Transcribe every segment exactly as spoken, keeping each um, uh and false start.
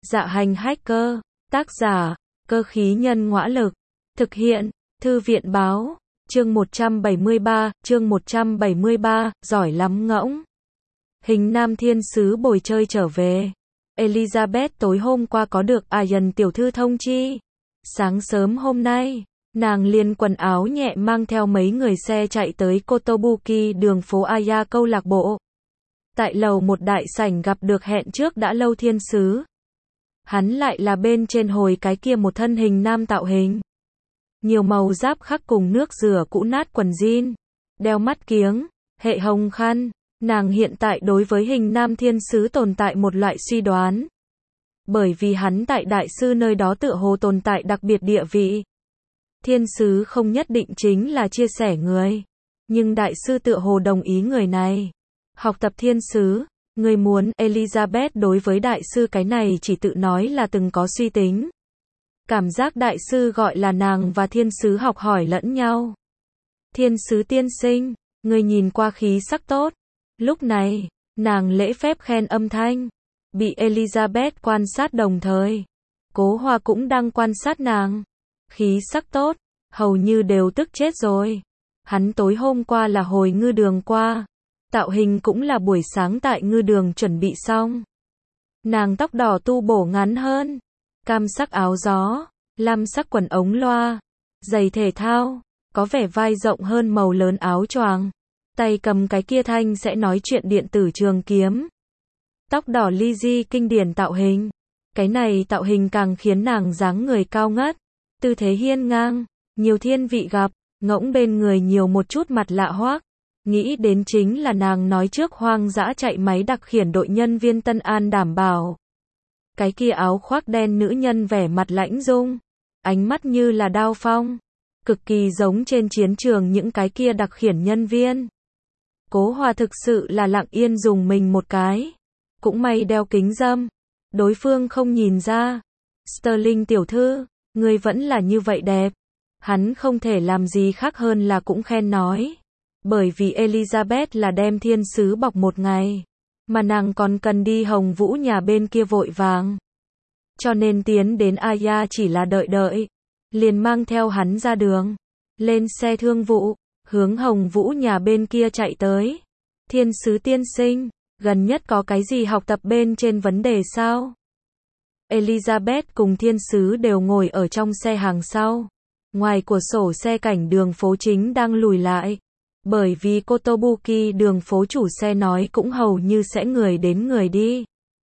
Dạ hành hacker, tác giả, cơ khí nhân ngõa lực, thực hiện, thư viện báo, chương một trăm bảy mươi ba, chương một trăm bảy mươi ba, giỏi lắm ngỗng. Hình nam thiên sứ bồi chơi trở về. Elizabeth tối hôm qua có được Ian tiểu thư thông chi. Sáng sớm hôm nay, nàng liền quần áo nhẹ mang theo mấy người xe chạy tới Kotobuki đường phố Aya câu lạc bộ. Tại lầu một đại sảnh gặp được hẹn trước đã lâu thiên sứ. Hắn lại là bên trên hồi cái kia một thân hình nam tạo hình. Nhiều màu giáp khắc cùng nước rửa cũ nát quần jean, đeo mắt kiếng, hệ hồng khăn. Nàng hiện tại đối với hình nam thiên sứ tồn tại một loại suy đoán. Bởi vì hắn tại đại sư nơi đó tựa hồ tồn tại đặc biệt địa vị. Thiên sứ không nhất định chính là chia sẻ người. Nhưng đại sư tựa hồ đồng ý người này. Học tập thiên sứ, người muốn. Elizabeth đối với đại sư cái này chỉ tự nói là từng có suy tính. Cảm giác đại sư gọi là nàng và thiên sứ học hỏi lẫn nhau. Thiên sứ tiên sinh, người nhìn qua khí sắc tốt. Lúc này, nàng lễ phép khen âm thanh. Bị Elizabeth quan sát đồng thời. Cố Hoa cũng đang quan sát nàng. Khí sắc tốt, hầu như đều tức chết rồi. Hắn tối hôm qua là hồi ngư đường qua. Tạo hình cũng là buổi sáng tại ngư đường chuẩn bị xong. Nàng tóc đỏ tu bổ ngắn hơn. Cam sắc áo gió, lam sắc quần ống loa. Giày thể thao, có vẻ vai rộng hơn màu lớn áo choàng. Tay cầm cái kia thanh sẽ nói chuyện điện tử trường kiếm. Tóc đỏ Lizzie kinh điển tạo hình. Cái này tạo hình càng khiến nàng dáng người cao ngất. Tư thế hiên ngang, nhiều thiên vị gặp, ngỗng bên người nhiều một chút mặt lạ hoắc. Nghĩ đến chính là nàng nói trước hoang dã chạy máy đặc khiển đội nhân viên Tân An đảm bảo. Cái kia áo khoác đen nữ nhân vẻ mặt lãnh dung. Ánh mắt như là đao phong. Cực kỳ giống trên chiến trường những cái kia đặc khiển nhân viên. Cố Hoa thực sự là lặng yên dùng mình một cái. Cũng may đeo kính râm. Đối phương không nhìn ra. Sterling tiểu thư, người vẫn là như vậy đẹp. Hắn không thể làm gì khác hơn là cũng khen nói. Bởi vì Elizabeth là đem thiên sứ bọc một ngày. Mà nàng còn cần đi Hồng Vũ nhà bên kia vội vàng. Cho nên tiến đến Aya chỉ là đợi đợi. Liền mang theo hắn ra đường. Lên xe thương vụ. Hướng Hồng Vũ nhà bên kia chạy tới. Thiên sứ tiên sinh, gần nhất có cái gì học tập bên trên vấn đề sao? Elizabeth cùng thiên sứ đều ngồi ở trong xe hàng sau. Ngoài cửa sổ xe cảnh đường phố chính đang lùi lại. Bởi vì Kotobuki đường phố chủ xe nói cũng hầu như sẽ người đến người đi.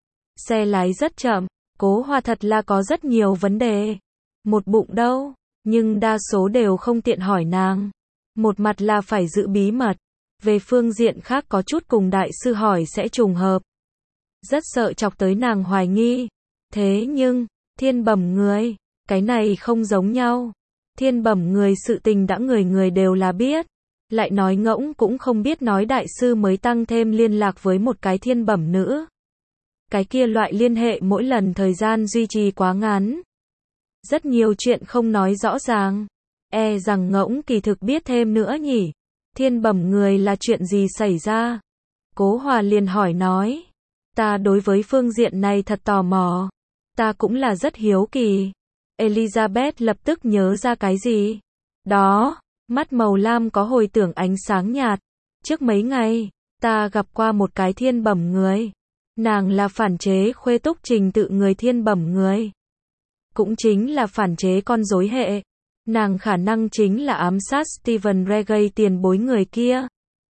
Xe lái rất chậm, Cố Hoa thật là có rất nhiều vấn đề. Một bụng đâu, nhưng đa số đều không tiện hỏi nàng. Một mặt là phải giữ bí mật. Về phương diện khác có chút cùng đại sư hỏi sẽ trùng hợp. Rất sợ chọc tới nàng hoài nghi. Thế nhưng, thiên bẩm người, cái này không giống nhau. Thiên bẩm người sự tình đã người người đều là biết. Lại nói ngỗng cũng không biết nói đại sư mới tăng thêm liên lạc với một cái thiên bẩm nữ. Cái kia loại liên hệ mỗi lần thời gian duy trì quá ngắn. Rất nhiều chuyện không nói rõ ràng. E rằng ngỗng kỳ thực biết thêm nữa nhỉ. Thiên bẩm người là chuyện gì xảy ra? Cố Hoa liền hỏi nói. Ta đối với phương diện này thật tò mò. Ta cũng là rất hiếu kỳ. Elizabeth lập tức nhớ ra cái gì? Đó, mắt màu lam có hồi tưởng ánh sáng nhạt. Trước mấy ngày, ta gặp qua một cái thiên bẩm người. Nàng là phản chế khuê túc trình tự người thiên bẩm người. Cũng chính là phản chế con rối hệ. Nàng khả năng chính là ám sát Steven Reggie tiền bối người kia.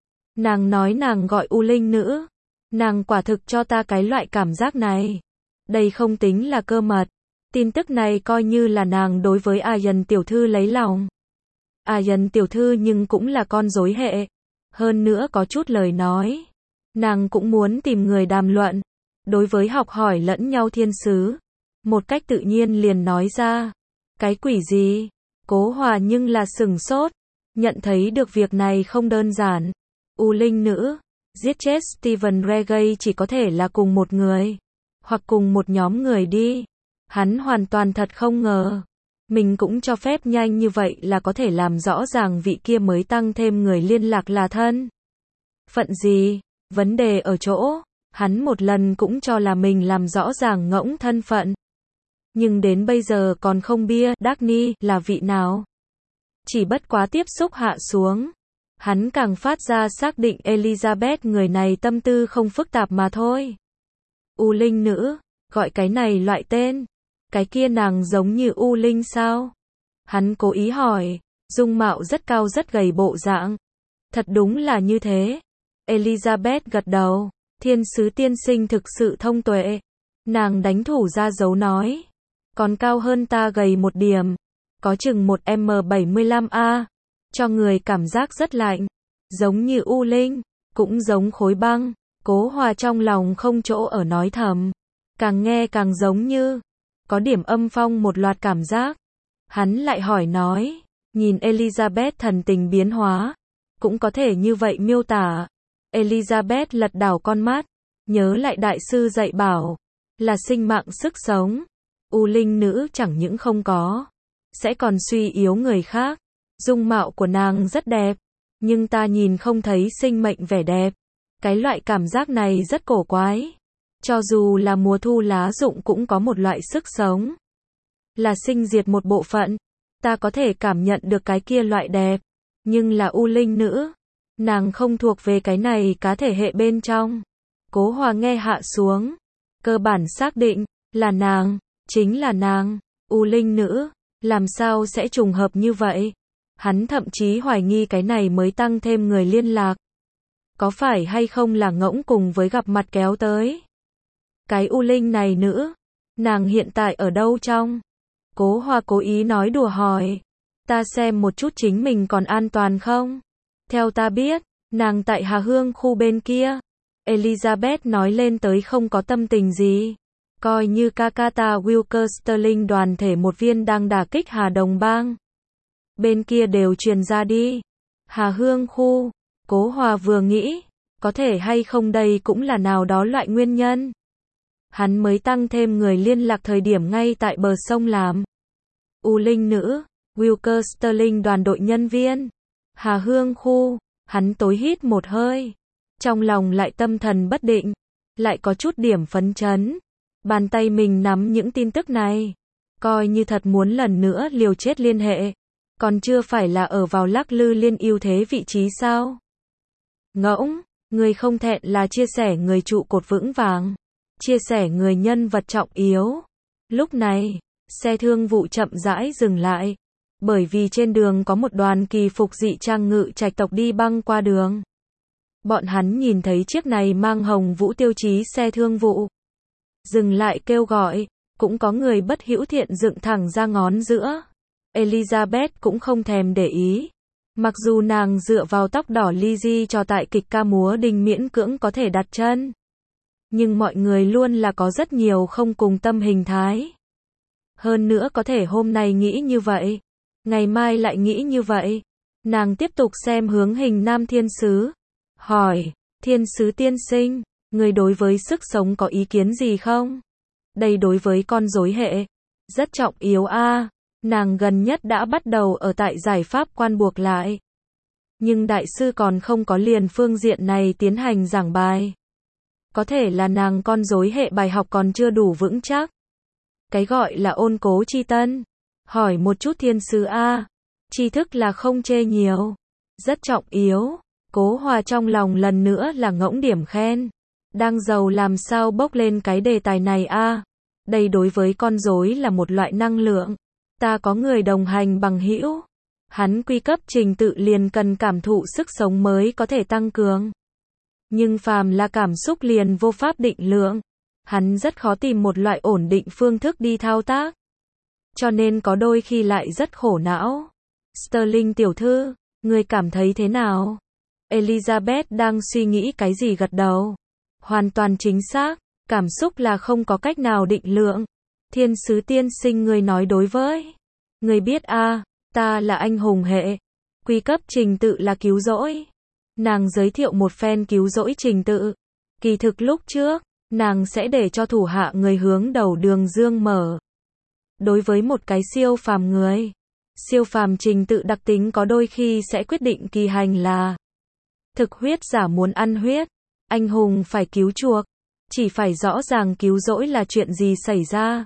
Nàng nói nàng gọi U Linh nữ. Nàng quả thực cho ta cái loại cảm giác này. Đây không tính là cơ mật. Tin tức này coi như là nàng đối với Ian tiểu thư lấy lòng. Ian tiểu thư nhưng cũng là con rối hệ. Hơn nữa có chút lời nói. Nàng cũng muốn tìm người đàm luận. Đối với học hỏi lẫn nhau thiên sứ. Một cách tự nhiên liền nói ra. Cái quỷ gì? Cố Hoa nhưng là sừng sốt. Nhận thấy được việc này không đơn giản. U Linh nữ. Giết chết Steven Reggie chỉ có thể là cùng một người. Hoặc cùng một nhóm người đi. Hắn hoàn toàn thật không ngờ. Mình cũng cho phép nhanh như vậy là có thể làm rõ ràng vị kia mới tăng thêm người liên lạc là thân. Phận gì? Vấn đề ở chỗ. Hắn một lần cũng cho là mình làm rõ ràng ngỗng thân phận. nhưng đến bây giờ còn không bia Dagny là vị nào. Chỉ bất quá tiếp xúc hạ xuống, hắn càng phát ra xác định Elizabeth người này tâm tư không phức tạp mà thôi. U Linh nữ, gọi cái này loại tên, cái kia nàng giống như U Linh sao? Hắn cố ý hỏi, dung mạo rất cao rất gầy bộ dạng. Thật đúng là như thế. Elizabeth gật đầu, thiên sứ tiên sinh thực sự thông tuệ. Nàng đánh thủ ra dấu nói, còn cao hơn ta gầy một điểm, có chừng một mét bảy mươi lăm a, cho người cảm giác rất lạnh, giống như U Linh, cũng giống khối băng. Cố Hòa trong lòng không chỗ ở nói thầm, càng nghe càng giống như, có điểm âm phong một loạt cảm giác. Hắn lại hỏi nói, nhìn Elizabeth thần tình biến hóa, cũng có thể như vậy miêu tả. Elizabeth lật đảo con mắt, nhớ lại đại sư dạy bảo, là sinh mạng sức sống. U Linh nữ chẳng những không có, sẽ còn suy yếu người khác. Dung mạo của nàng rất đẹp, nhưng ta nhìn không thấy sinh mệnh vẻ đẹp. Cái loại cảm giác này rất cổ quái. Cho dù là mùa thu lá rụng cũng có một loại sức sống. Là sinh diệt một bộ phận. Ta có thể cảm nhận được cái kia loại đẹp. Nhưng là U Linh nữ, nàng không thuộc về cái này cá thể hệ bên trong. Cố Hòa nghe hạ xuống, cơ bản xác định, là nàng, chính là nàng, U Linh nữ, làm sao sẽ trùng hợp như vậy? Hắn thậm chí hoài nghi cái này mới tăng thêm người liên lạc. Có phải hay không là ngỗng cùng với gặp mặt kéo tới? Cái U Linh này nữ, nàng hiện tại ở đâu trong? Cố Hòa cố ý nói đùa hỏi, ta xem một chút chính mình còn an toàn không? Theo ta biết, nàng tại Hà Hương khu bên kia. Elizabeth nói lên tới không có tâm tình gì. Coi như Kakata Wilker Sterling đoàn thể một viên đang đả kích Hà Đồng Bang. Bên kia đều truyền ra đi. Hà Hương khu, Cố Hòa vừa nghĩ, có thể hay không đây cũng là nào đó loại nguyên nhân. Hắn mới tăng thêm người liên lạc thời điểm ngay tại bờ sông làm. U Linh nữ, Wilker Sterling đoàn đội nhân viên. Hà Hương khu, hắn tối hít một hơi. Trong lòng lại tâm thần bất định, lại có chút điểm phấn chấn. Bàn tay mình nắm những tin tức này, coi như thật muốn lần nữa liều chết liên hệ. Còn chưa phải là ở vào lắc lư liên ưu thế vị trí sao? Ngỗng, người không thẹn là chia sẻ người trụ cột vững vàng, chia sẻ người nhân vật trọng yếu. Lúc này, xe thương vụ chậm rãi dừng lại, bởi vì trên đường có một đoàn kỳ phục dị trang ngự trạch tộc đi băng qua đường. Bọn hắn nhìn thấy chiếc này mang hồng vũ tiêu chí xe thương vụ. Dừng lại kêu gọi, cũng có người bất hữu thiện dựng thẳng ra ngón giữa. Elizabeth cũng không thèm để ý. Mặc dù nàng dựa vào tóc đỏ Lizzie cho tại kịch ca múa đình miễn cưỡng có thể đặt chân. Nhưng mọi người luôn là có rất nhiều không cùng tâm hình thái. Hơn nữa có thể hôm nay nghĩ như vậy, ngày mai lại nghĩ như vậy. Nàng tiếp tục xem hướng hình nam thiên sứ. Hỏi, thiên sứ tiên sinh, người đối với sức sống có ý kiến gì không? Đây đối với con rối hệ, rất trọng yếu a. Nàng gần nhất đã bắt đầu ở tại giải pháp quan buộc lại. Nhưng đại sư còn không có liền phương diện này tiến hành giảng bài. Có thể là nàng con rối hệ bài học còn chưa đủ vững chắc. Cái gọi là ôn cố chi tân. Hỏi một chút thiên sứ a. Tri thức là không chê nhiều. Rất trọng yếu. Cố Hòa trong lòng lần nữa là ngỗng điểm khen. Đang giàu làm sao bốc lên cái đề tài này a. Đây đối với con rối là một loại năng lượng. Ta có người đồng hành bằng hữu. Hắn quy cấp trình tự liền cần cảm thụ sức sống mới có thể tăng cường. Nhưng phàm là cảm xúc liền vô pháp định lượng. Hắn rất khó tìm một loại ổn định phương thức đi thao tác. Cho nên có đôi khi lại rất khổ não. Sterling tiểu thư, người cảm thấy thế nào? Elizabeth đang suy nghĩ cái gì gật đầu. Hoàn toàn chính xác, cảm xúc là không có cách nào định lượng. Thiên sứ tiên sinh người nói đối với. Người biết a, à, ta là anh hùng hệ. Quy cấp trình tự là cứu rỗi. Nàng giới thiệu một phen cứu rỗi trình tự. Kỳ thực lúc trước, nàng sẽ để cho thủ hạ người hướng đầu đường dương mở. Đối với một cái siêu phàm người, siêu phàm trình tự đặc tính có đôi khi sẽ quyết định kỳ hành là thực huyết giả muốn ăn huyết, anh hùng phải cứu chuộc, chỉ phải rõ ràng cứu rỗi là chuyện gì xảy ra.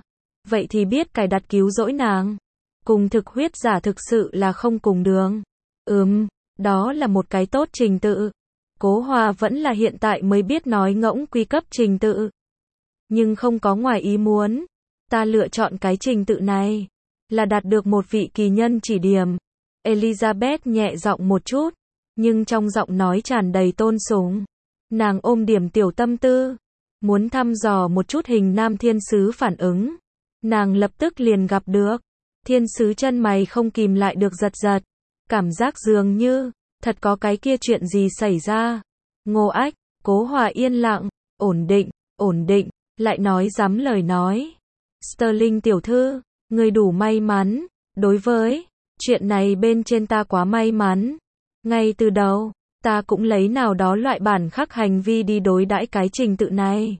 vậy thì biết cài đặt cứu rỗi nàng. Cùng thực huyết giả thực sự là không cùng đường. Ừm, đó là một cái tốt trình tự. Cố Hòa vẫn là hiện tại mới biết nói ngỗng quy cấp trình tự. Nhưng không có ngoài ý muốn. Ta lựa chọn cái trình tự này. Là đạt được một vị kỳ nhân chỉ điểm. Elizabeth nhẹ giọng một chút. Nhưng trong giọng nói tràn đầy tôn sùng. Nàng ôm điểm tiểu tâm tư. Muốn thăm dò một chút hình nam thiên sứ phản ứng. Nàng lập tức liền gặp được. Thiên sứ chân mày không kìm lại được giật giật. Cảm giác dường như, thật có cái kia chuyện gì xảy ra. Ngô Ách, Cố Hòa yên lặng, ổn định, ổn định, lại nói dám lời nói. Sterling tiểu thư, người đủ may mắn, đối với chuyện này bên trên ta quá may mắn. Ngay từ đầu, ta cũng lấy nào đó loại bản khắc hành vi đi đối đãi cái trình tự này.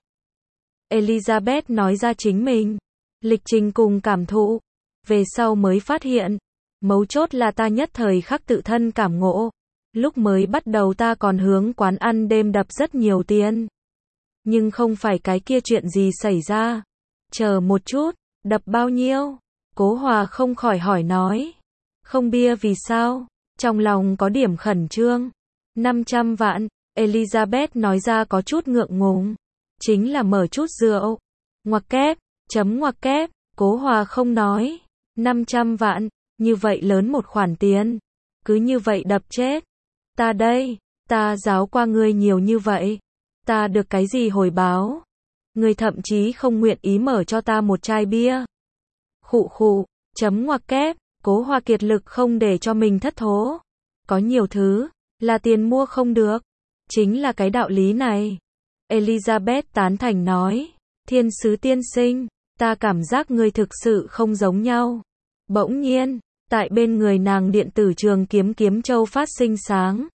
Elizabeth nói ra chính mình, lịch trình cùng cảm thụ. Về sau mới phát hiện, mấu chốt là ta nhất thời khắc tự thân cảm ngộ. Lúc mới bắt đầu ta còn hướng quán ăn đêm đập rất nhiều tiền. Nhưng không phải cái kia chuyện gì xảy ra. Chờ một chút, đập bao nhiêu? Cố Hòa không khỏi hỏi nói. Không bia vì sao? Trong lòng có điểm khẩn trương. năm trăm vạn, Elizabeth nói ra có chút ngượng ngùng. Chính là mở chút rượu. Ngoặc kép, chấm ngoặc kép, Cố Hòa không nói. năm trăm vạn, như vậy lớn một khoản tiền. Cứ như vậy đập chết. Ta đây, ta giáo qua ngươi nhiều như vậy. Ta được cái gì hồi báo? Ngươi thậm chí không nguyện ý mở cho ta một chai bia. Khụ khụ, chấm ngoặc kép, Cố Hòa kiệt lực không để cho mình thất thố. Có nhiều thứ, là tiền mua không được. Chính là cái đạo lý này. Elizabeth tán thành nói. Thiên sứ tiên sinh, ta cảm giác ngươi thực sự không giống nhau. Bỗng nhiên, tại bên người nàng điện tử trường kiếm kiếm châu phát sinh sáng.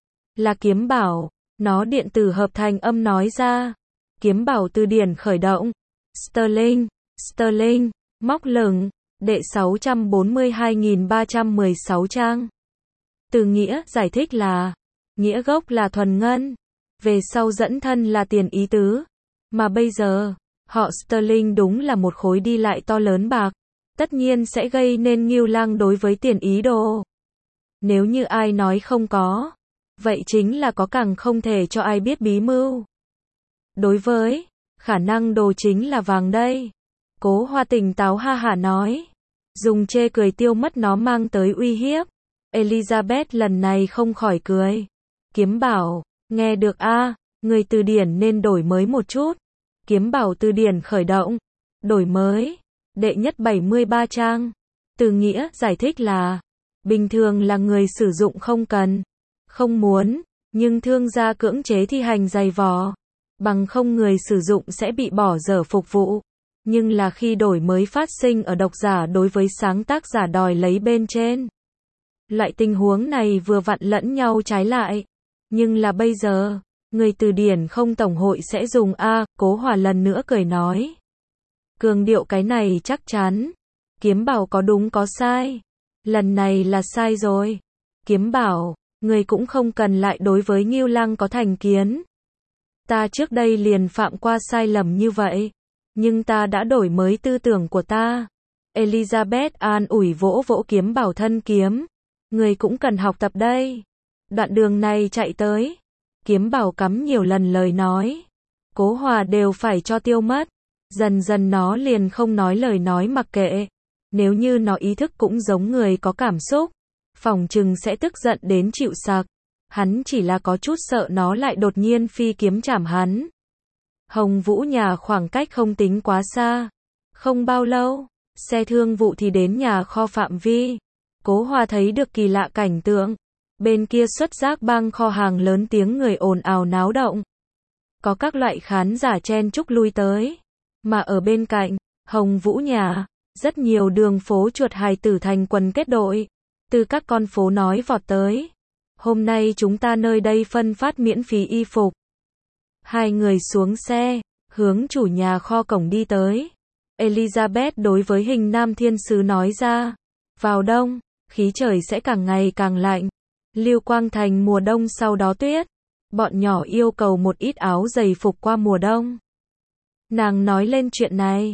Là kiếm bảo, nó điện tử hợp thành âm nói ra. Kiếm bảo từ điển khởi động. Sterling, Sterling, móc lửng, đệ sáu trăm bốn mươi hai nghìn ba trăm mười sáu trang. Từ nghĩa giải thích là, nghĩa gốc là thuần ngân, về sau dẫn thân là tiền ý tứ. Mà bây giờ, họ Sterling đúng là một khối đi lại to lớn bạc. Tất nhiên sẽ gây nên ngưu lang đối với tiền ý đồ. Nếu như ai nói không có, vậy chính là có, càng không thể cho ai biết bí mưu. Đối với, khả năng đồ chính là vàng đây. Cố Hoa tỉnh táo ha hả nói. Dùng chê cười tiêu mất nó mang tới uy hiếp. Elizabeth lần này không khỏi cười. Kiếm bảo, nghe được a, người từ điển nên đổi mới một chút. Kiếm bảo từ điển khởi động. Đổi mới. Đệ nhất bảy mươi ba trang. Từ nghĩa giải thích là, bình thường là người sử dụng không cần, không muốn, nhưng thương gia cưỡng chế thi hành dày vò. Bằng không người sử dụng sẽ bị bỏ dở phục vụ. Nhưng là khi đổi mới phát sinh ở độc giả đối với sáng tác giả đòi lấy bên trên. Loại tình huống này vừa vặn lẫn nhau trái lại. Nhưng là bây giờ, người từ điển không tổng hội sẽ dùng A, Cố Hòa lần nữa cười nói. Cường điệu cái này chắc chắn. Kiếm bảo có đúng có sai. Lần này là sai rồi. Kiếm bảo, người cũng không cần lại đối với Ngưu Lăng có thành kiến. Ta trước đây liền phạm qua sai lầm như vậy. Nhưng ta đã đổi mới tư tưởng của ta. Elizabeth an ủi vỗ vỗ kiếm bảo thân kiếm. Người cũng cần học tập đây. Đoạn đường này chạy tới. Kiếm bảo cắm nhiều lần lời nói. Cố Hòa đều phải cho tiêu mất. Dần dần nó liền không nói lời nói mặc kệ. Nếu như nó ý thức cũng giống người có cảm xúc, phỏng chừng sẽ tức giận đến chịu sặc. Hắn chỉ là có chút sợ nó lại đột nhiên phi kiếm chảm hắn. Hồng Vũ nhà khoảng cách không tính quá xa. Không bao lâu, xe thương vụ thì đến nhà kho phạm vi. Cố Hòa thấy được kỳ lạ cảnh tượng. Bên kia xuất giác bang kho hàng lớn tiếng người ồn ào náo động. Có các loại khán giả chen chúc lui tới. Mà ở bên cạnh, Hồng Vũ nhà, rất nhiều đường phố chuột hài tử thành quần kết đội. Từ các con phố nói vọt tới. Hôm nay chúng ta nơi đây phân phát miễn phí y phục. Hai người xuống xe, hướng chủ nhà kho cổng đi tới. Elizabeth đối với hình nam thiên sứ nói ra. Vào đông, khí trời sẽ càng ngày càng lạnh. Lưu Quang Thành mùa đông sau đó tuyết. Bọn nhỏ yêu cầu một ít áo giày phục qua mùa đông. Nàng nói lên chuyện này.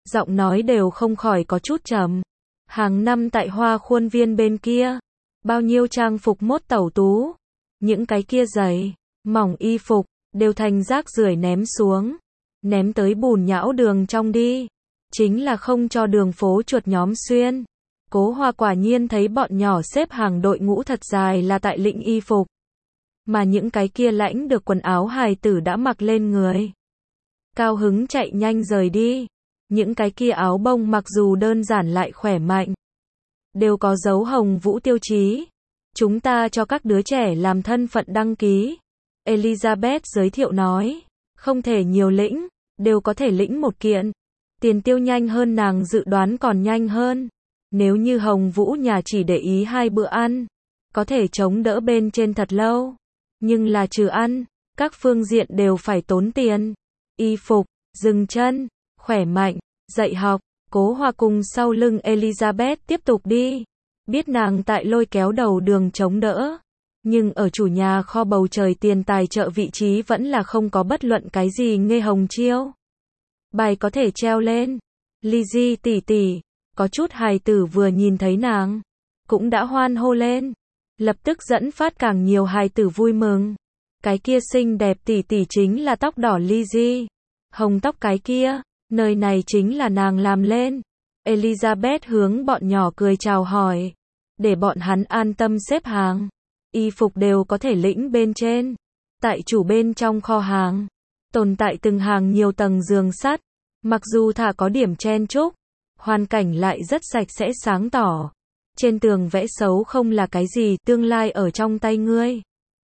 giọng nói đều không khỏi có chút trầm. Hàng năm tại hoa khuôn viên bên kia, bao nhiêu trang phục mốt tẩu tú, những cái kia giày, mỏng y phục, đều thành rác rưởi ném xuống, ném tới bùn nhão đường trong đi, chính là không cho đường phố chuột nhóm xuyên. Cố Hoa quả nhiên thấy bọn nhỏ xếp hàng đội ngũ thật dài là tại lĩnh y phục, mà những cái kia lãnh được quần áo hài tử đã mặc lên người. Cao hứng chạy nhanh rời đi, những cái kia áo bông mặc dù đơn giản lại khỏe mạnh, đều có dấu Hồng Vũ tiêu chí. Chúng ta cho các đứa trẻ làm thân phận đăng ký. Elizabeth giới thiệu nói, không thể nhiều lĩnh, đều có thể lĩnh một kiện. Tiền tiêu nhanh hơn nàng dự đoán còn nhanh hơn. Nếu như Hồng Vũ nhà chỉ để ý hai bữa ăn, có thể chống đỡ bên trên thật lâu. Nhưng là trừ ăn, các phương diện đều phải tốn tiền. Y phục, dừng chân, khỏe mạnh, dạy học. Cố Hoa cùng sau lưng Elizabeth tiếp tục đi. Biết nàng tại lôi kéo đầu đường chống đỡ. Nhưng ở chủ nhà kho bầu trời tiền tài trợ vị trí vẫn là không có bất luận cái gì nghe hồng chiêu. Bài có thể treo lên. Lizzie tỷ tỷ, có chút hài tử vừa nhìn thấy nàng, cũng đã hoan hô lên. Lập tức dẫn phát càng nhiều hài tử vui mừng. Cái kia xinh đẹp tỷ tỷ chính là tóc đỏ Lizzie. Hồng tóc cái kia, nơi này chính là nàng làm lên. Elizabeth hướng bọn nhỏ cười chào hỏi, để bọn hắn an tâm xếp hàng. Y phục đều có thể lĩnh bên trên. Tại chủ bên trong kho hàng, tồn tại từng hàng nhiều tầng giường sắt, mặc dù thả có điểm chen chúc, hoàn cảnh lại rất sạch sẽ sáng tỏ. Trên tường vẽ xấu không là cái gì tương lai ở trong tay ngươi,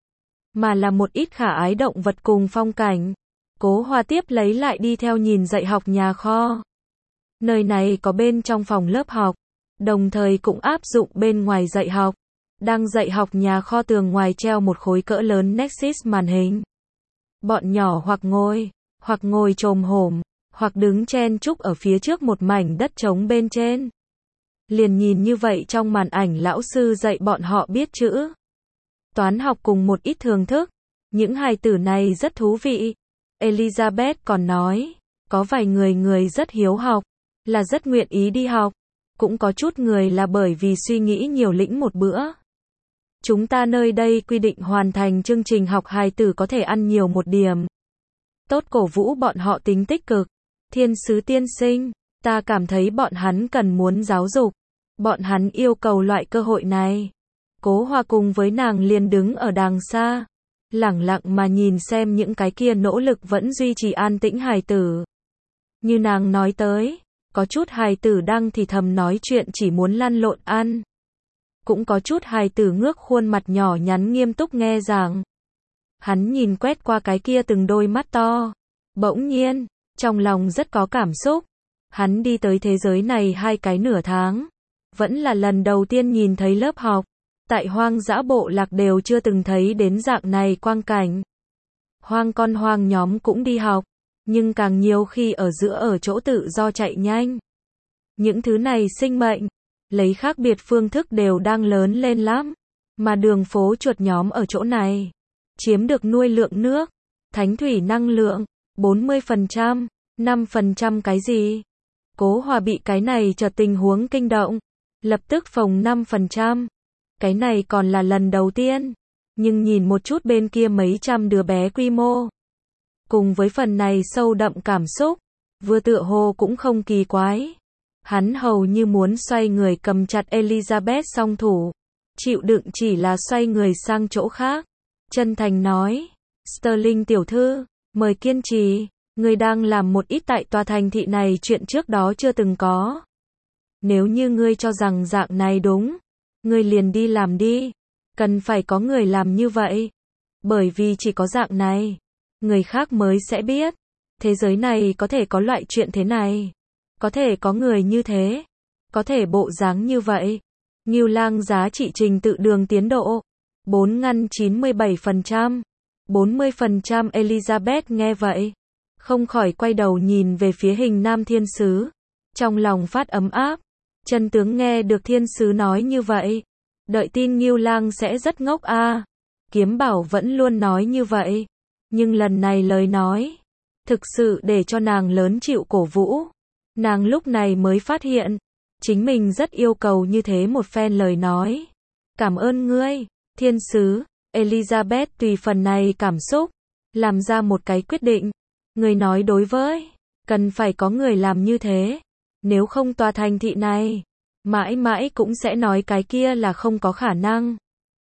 mà là một ít khả ái động vật cùng phong cảnh. Cố Hoa tiếp lấy lại đi theo nhìn dạy học nhà kho. Nơi này có bên trong phòng lớp học, đồng thời cũng áp dụng bên ngoài dạy học. Đang dạy học nhà kho tường ngoài treo một khối cỡ lớn Nexus màn hình. Bọn nhỏ hoặc ngồi, hoặc ngồi chồm hổm, hoặc đứng chen chúc ở phía trước một mảnh đất trống bên trên. Liền nhìn như vậy trong màn ảnh lão sư dạy bọn họ biết chữ, toán học cùng một ít thường thức. Những hài tử này rất thú vị. Elizabeth còn nói, có vài người người rất hiếu học, là rất nguyện ý đi học. Cũng có chút người là bởi vì suy nghĩ nhiều lĩnh một bữa. Chúng ta nơi đây quy định hoàn thành chương trình học hài tử có thể ăn nhiều một điểm. Tốt cổ vũ bọn họ tính tích cực. Thiên sứ tiên sinh, ta cảm thấy bọn hắn cần muốn giáo dục. Bọn hắn yêu cầu loại cơ hội này. Cố Hoa cùng với nàng liền đứng ở đàng xa, lẳng lặng mà nhìn xem những cái kia nỗ lực vẫn duy trì an tĩnh hài tử. Như nàng nói tới, có chút hài tử đang thì thầm nói chuyện chỉ muốn lăn lộn ăn. Cũng có chút hài tử ngước khuôn mặt nhỏ nhắn nghiêm túc nghe giảng. Hắn nhìn quét qua cái kia từng đôi mắt to. Bỗng nhiên, trong lòng rất có cảm xúc. Hắn đi tới thế giới này hai cái nửa tháng. Vẫn là lần đầu tiên nhìn thấy lớp học. Tại hoang dã bộ lạc đều chưa từng thấy đến dạng này quang cảnh. Hoang con hoang nhóm cũng đi học. Nhưng càng nhiều khi ở giữa ở chỗ tự do chạy nhanh. Những thứ này sinh mệnh, lấy khác biệt phương thức đều đang lớn lên lắm. Mà đường phố chuột nhóm ở chỗ này, chiếm được nuôi lượng nước, thánh thủy năng lượng, bốn mươi phần trăm, năm phần trăm cái gì? Cố Hoa bị cái này chợt tình huống kinh động, lập tức phồng năm phần trăm. Cái này còn là lần đầu tiên, nhưng nhìn một chút bên kia mấy trăm đứa bé quy mô. Cùng với phần này sâu đậm cảm xúc, vừa tựa hồ cũng không kỳ quái. Hắn hầu như muốn xoay người cầm chặt Elizabeth song thủ. Chịu đựng chỉ là xoay người sang chỗ khác. Chân thành nói, Sterling tiểu thư, mời kiên trì. Người đang làm một ít tại tòa thành thị này chuyện trước đó chưa từng có. Nếu như ngươi cho rằng dạng này đúng, ngươi liền đi làm đi. Cần phải có người làm như vậy. Bởi vì chỉ có dạng này, người khác mới sẽ biết. Thế giới này có thể có loại chuyện thế này. Có thể có người như thế. Có thể bộ dáng như vậy. Ngưu Lang giá trị trình tự đường tiến độ. bốn ngăn chín mươi bảy phần trăm. bốn mươi phần trăm Elizabeth nghe vậy. Không khỏi quay đầu nhìn về phía hình nam thiên sứ. Trong lòng phát ấm áp. Chân tướng nghe được thiên sứ nói như vậy. Đợi tin Ngưu Lang sẽ rất ngốc a. À. Kiếm Bảo vẫn luôn nói như vậy. Nhưng lần này lời nói, thực sự để cho nàng lớn chịu cổ vũ. Nàng lúc này mới phát hiện, chính mình rất yêu cầu như thế một phen lời nói. Cảm ơn ngươi, thiên sứ. Elizabeth tùy phần này cảm xúc, làm ra một cái quyết định. Người nói đối với, cần phải có người làm như thế. Nếu không tòa thành thị này, mãi mãi cũng sẽ nói cái kia là không có khả năng.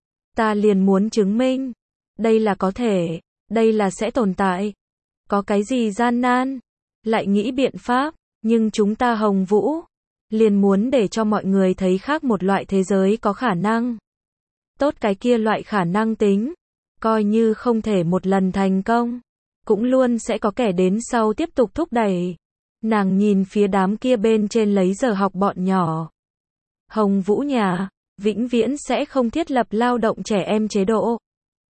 Ta liền muốn chứng minh, đây là có thể, đây là sẽ tồn tại. Có cái gì gian nan, lại nghĩ biện pháp, nhưng chúng ta Hồng Vũ, liền muốn để cho mọi người thấy khác một loại thế giới có khả năng. Tốt cái kia loại khả năng tính, coi như không thể một lần thành công, cũng luôn sẽ có kẻ đến sau tiếp tục thúc đẩy. Nàng nhìn phía đám kia bên trên lấy giờ học bọn nhỏ. Hồng Vũ nhà, vĩnh viễn sẽ không thiết lập lao động trẻ em chế độ.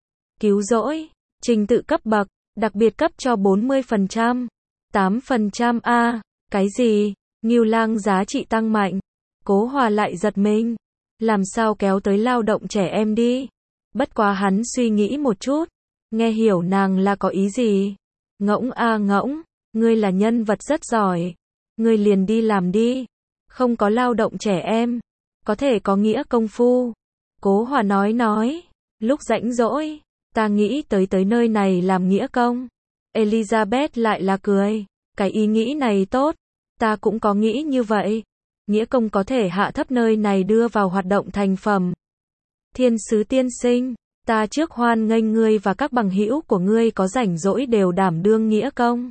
Cứu rỗi, trình tự cấp bậc, đặc biệt cấp cho bốn mươi phần trăm, tám phần trăm a, cái gì? Ngưu Lang giá trị tăng mạnh. Cố Hòa lại giật mình. Làm sao kéo tới lao động trẻ em đi? Bất quá hắn suy nghĩ một chút, nghe hiểu nàng là có ý gì. Ngỗng a ngỗng, ngươi là nhân vật rất giỏi. Ngươi liền đi làm đi. Không có lao động trẻ em, có thể có nghĩa công phu. Cố Hòa nói nói, lúc rảnh rỗi, ta nghĩ tới tới nơi này làm nghĩa công. Elizabeth lại là cười, cái ý nghĩ này tốt, ta cũng có nghĩ như vậy. Nghĩa công có thể hạ thấp nơi này đưa vào hoạt động thành phẩm. Thiên sứ tiên sinh, ta trước hoan nghênh ngươi và các bằng hữu của ngươi có rảnh rỗi đều đảm đương nghĩa công.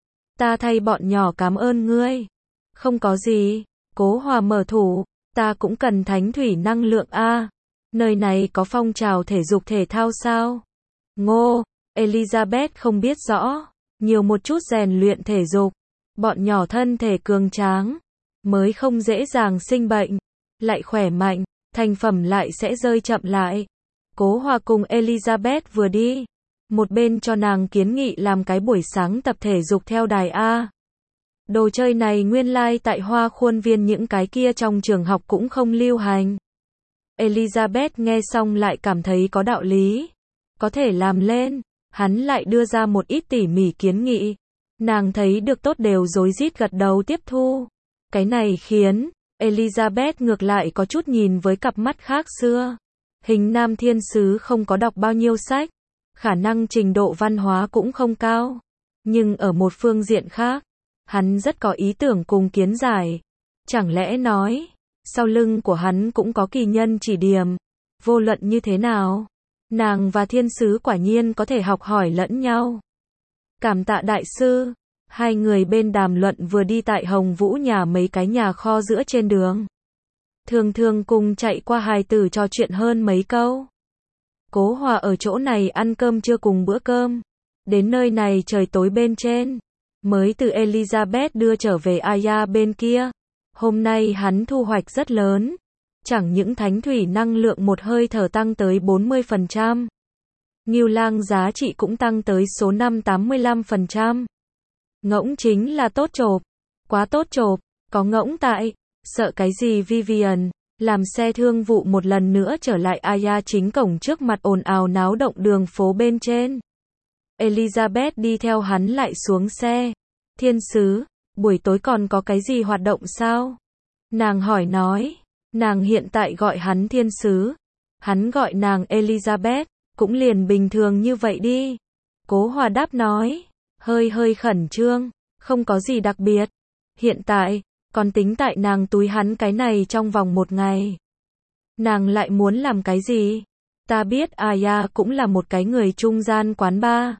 Ta thay bọn nhỏ cảm ơn ngươi. Không có gì, Cố Hòa mở thủ, ta cũng cần thánh thủy năng lượng a. Nơi này có phong trào thể dục thể thao sao? Ngô, Elizabeth không biết rõ, nhiều một chút rèn luyện thể dục, bọn nhỏ thân thể cường tráng, mới không dễ dàng sinh bệnh, lại khỏe mạnh, thành phẩm lại sẽ rơi chậm lại. Cố Hòa cùng Elizabeth vừa đi, một bên cho nàng kiến nghị làm cái buổi sáng tập thể dục theo đài A. Đồ chơi này nguyên lai like tại Hoa Khuôn Viên những cái kia trong trường học cũng không lưu hành. Elizabeth nghe xong lại cảm thấy có đạo lý, có thể làm lên, hắn lại đưa ra một ít tỉ mỉ kiến nghị. Nàng thấy được tốt đều rối rít gật đầu tiếp thu. Cái này khiến Elizabeth ngược lại có chút nhìn với cặp mắt khác xưa. Hình nam thiên sứ không có đọc bao nhiêu sách, khả năng trình độ văn hóa cũng không cao. Nhưng ở một phương diện khác, hắn rất có ý tưởng cùng kiến giải. Chẳng lẽ nói, sau lưng của hắn cũng có kỳ nhân chỉ điểm. Vô luận như thế nào, nàng và thiên sứ quả nhiên có thể học hỏi lẫn nhau. Cảm tạ đại sư. Hai người bên đàm luận vừa đi tại Hồng Vũ nhà mấy cái nhà kho giữa trên đường. Thường thường cùng chạy qua hài tử trò chuyện hơn mấy câu. Cố Hòa ở chỗ này ăn cơm trưa cùng bữa cơm. Đến nơi này trời tối bên trên. Mới từ Elizabeth đưa trở về Aya bên kia. Hôm nay hắn thu hoạch rất lớn. Chẳng những thánh thủy năng lượng một hơi thở tăng tới bốn mươi phần trăm. Ngưu Lang giá trị cũng tăng tới số năm tám mươi lăm phần trăm. Ngỗng chính là tốt chộp. Quá tốt chộp. Có ngỗng tại. Sợ cái gì Vivian. Làm xe thương vụ một lần nữa trở lại Aya chính cổng trước mặt ồn ào náo động đường phố bên trên. Elizabeth đi theo hắn lại xuống xe. Thiên sứ, buổi tối còn có cái gì hoạt động sao? Nàng hỏi nói. Nàng hiện tại gọi hắn thiên sứ. Hắn gọi nàng Elizabeth. Cũng liền bình thường như vậy đi. Cố Hòa đáp nói. Hơi hơi khẩn trương. Không có gì đặc biệt. Hiện tại, còn tính tại nàng túi hắn cái này trong vòng một ngày. Nàng lại muốn làm cái gì? Ta biết Aya cũng là một cái người trung gian quán bar.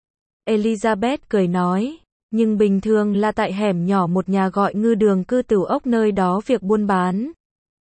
Elizabeth cười nói. Nhưng bình thường là tại hẻm nhỏ một nhà gọi ngư đường cư tửu ốc nơi đó việc buôn bán.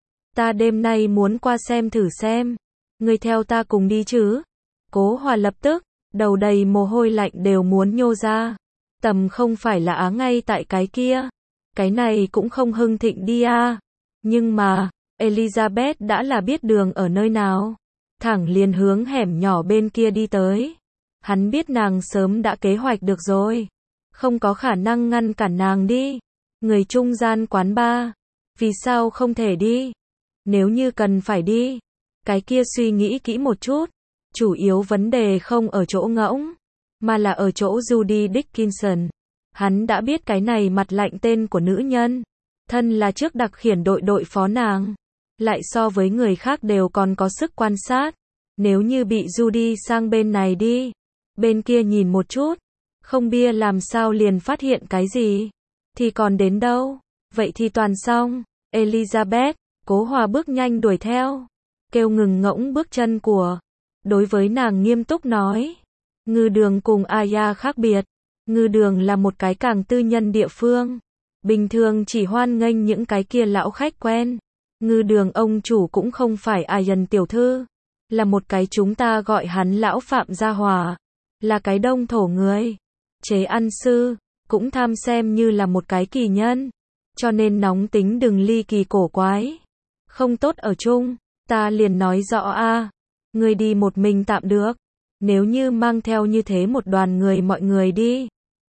Ta đêm nay muốn qua xem thử xem. Ngươi theo ta cùng đi chứ? Cố Hòa lập tức, đầu đầy mồ hôi lạnh đều muốn nhô ra. Tầm không phải là á ngay tại cái kia. Cái này cũng không hưng thịnh đi à. Nhưng mà, Elizabeth đã là biết đường ở nơi nào. Thẳng liền hướng hẻm nhỏ bên kia đi tới. Hắn biết nàng sớm đã kế hoạch được rồi. Không có khả năng ngăn cản nàng đi. Người trung gian quán bar. Vì sao không thể đi? Nếu như cần phải đi. Cái kia suy nghĩ kỹ một chút. Chủ yếu vấn đề không ở chỗ ngỗng. Mà là ở chỗ Judy Dickinson. Hắn đã biết cái này mặt lạnh tên của nữ nhân. Thân là trước đặc khiển đội đội phó nàng. Lại so với người khác đều còn có sức quan sát. Nếu như bị Judy sang bên này đi. Bên kia nhìn một chút. Không bia làm sao liền phát hiện cái gì. Thì còn đến đâu. Vậy thì toàn xong. Elizabeth, Cố Hòa bước nhanh đuổi theo. Kêu ngừng ngỗng bước chân của. Đối với nàng nghiêm túc nói. Ngư đường cùng Aya khác biệt. Ngư đường là một cái càng tư nhân địa phương. Bình thường chỉ hoan nghênh những cái kia lão khách quen. Ngư đường ông chủ cũng không phải Ayan tiểu thư. Là một cái chúng ta gọi hắn lão phạm gia hòa. Là cái đông thổ người. Chế ăn sư. Cũng tham xem như là một cái kỳ nhân. Cho nên nóng tính đừng ly kỳ cổ quái. Không tốt ở chung. Ta liền nói rõ a, người đi một mình tạm được. Nếu như mang theo như thế một đoàn người mọi người đi.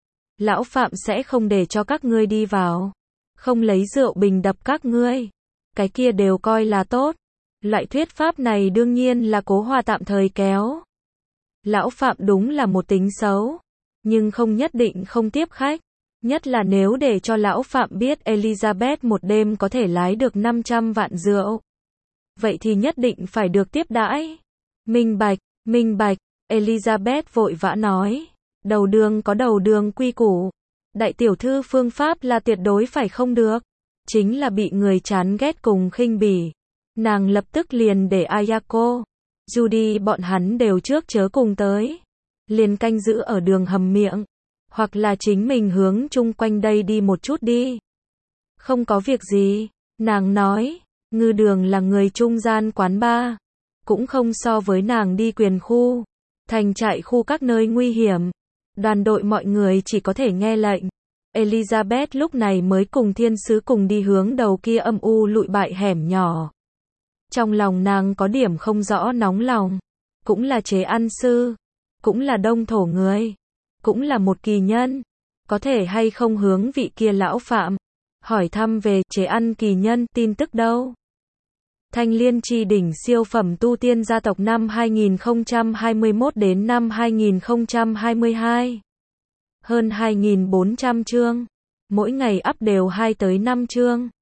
Lão Phạm sẽ không để cho các ngươi đi vào. Không lấy rượu bình đập các ngươi. Cái kia đều coi là tốt. Loại thuyết pháp này đương nhiên là Cố Hòa tạm thời kéo. Lão Phạm đúng là một tính xấu. Nhưng không nhất định không tiếp khách. Nhất là nếu để cho Lão Phạm biết Elizabeth một đêm có thể lái được năm trăm vạn rượu. Vậy thì nhất định phải được tiếp đãi. Minh bạch, minh bạch, Elizabeth vội vã nói. Đầu đường có đầu đường quy củ. Đại tiểu thư phương pháp là tuyệt đối phải không được. Chính là bị người chán ghét cùng khinh bỉ. Nàng lập tức liền để Ayako, Judy bọn hắn đều trước chớ cùng tới. Liền canh giữ ở đường hầm miệng. Hoặc là chính mình hướng chung quanh đây đi một chút đi. Không có việc gì, nàng nói. Ngư đường là người trung gian quán bar. Cũng không so với nàng đi quyền khu. Thành trại khu các nơi nguy hiểm. Đoàn đội mọi người chỉ có thể nghe lệnh. Elizabeth lúc này mới cùng thiên sứ cùng đi hướng đầu kia âm u lụi bại hẻm nhỏ. Trong lòng nàng có điểm không rõ nóng lòng. Cũng là chế ăn sư. Cũng là đông thổ người. Cũng là một kỳ nhân. Có thể hay không hướng vị kia lão Phạm. Hỏi thăm về chế ăn kỳ nhân tin tức đâu. Thanh Liên Chi đỉnh siêu phẩm tu tiên gia tộc năm hai nghìn không trăm hai mươi mốt đến năm hai nghìn không trăm hai mươi hai. Hơn hai nghìn bốn trăm chương. Mỗi ngày up đều hai tới năm chương.